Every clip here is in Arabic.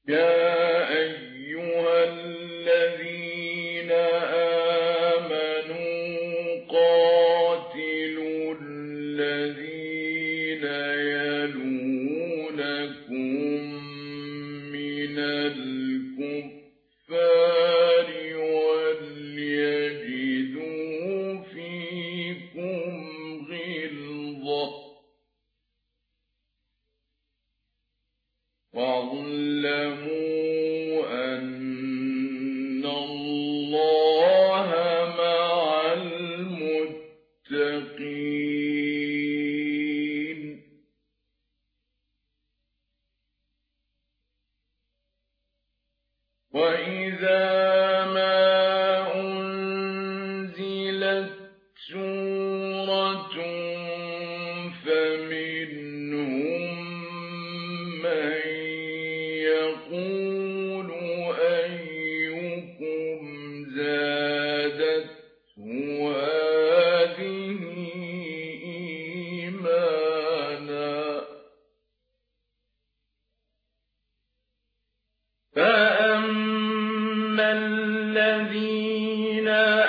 يا أيها الذين آمنوا قاتلوا الذين يلونكم من الكفار وليجدوا فيكم غلظة واعلموا أن الله مع المتقين. وإذا ما أنزلت سورة فمنهم من يقول أيكم زادته هذه إيمانا فأما الذين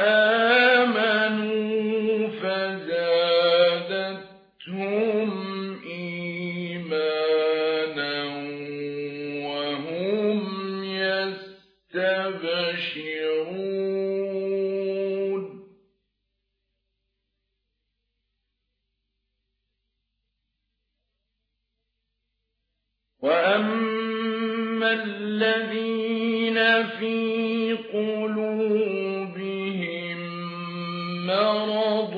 آمنوا فزادتهم إيمانا وهم يستبشرون. وأما الذين في قلوبهم مرض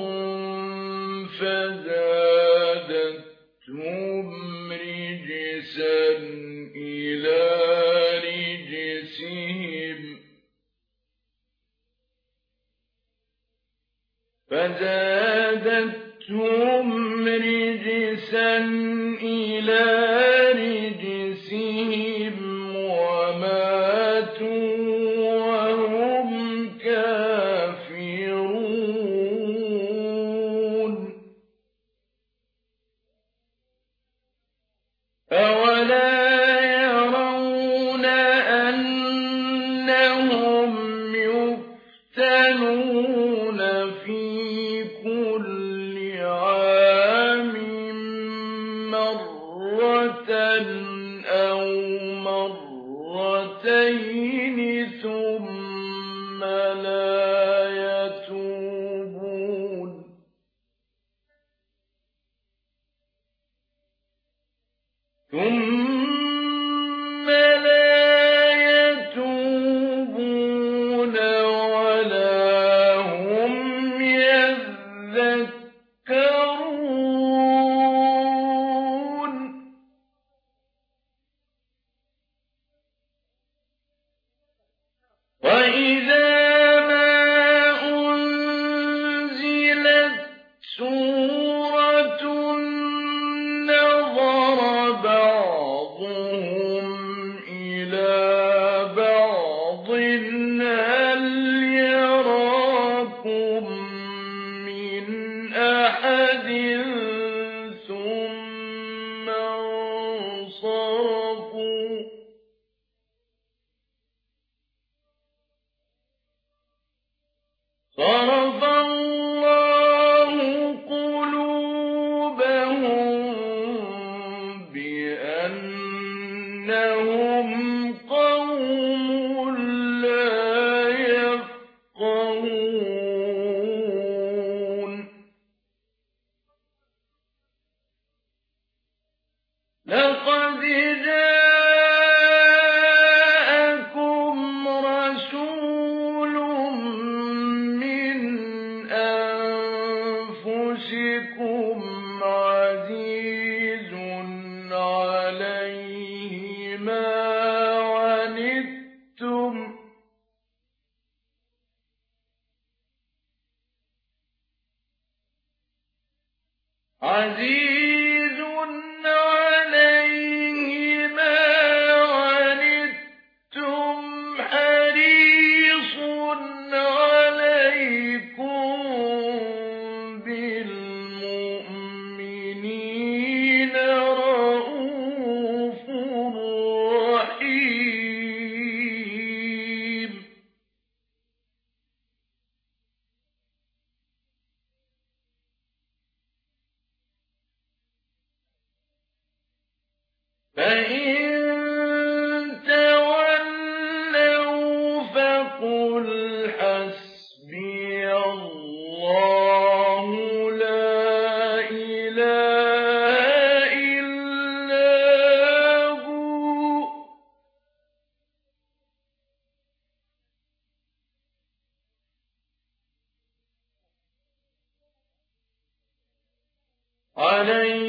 فزادتهم رجسا إلى رجسهم وماتوا وهم كافرون. أولا يرون أنهم يفتنون في كل عام مرة أو مرتين ثم لا يتوبون. ولا هم يذكرون. وإذا ما أنزلت سورة نظر بعضهم إلى بعض هل يراكم من أحد ثم انصرفوا. صرف الله قلوبهم بأنهم قوم لا يفقهون. لقد جاءكم رسول من أنفسكم عزيز عليه ما عنتم حريص عليكم بالمؤمنين رؤوف رحيم. فإن تولوا فقل حسبي الله لا إله إلا هو عليه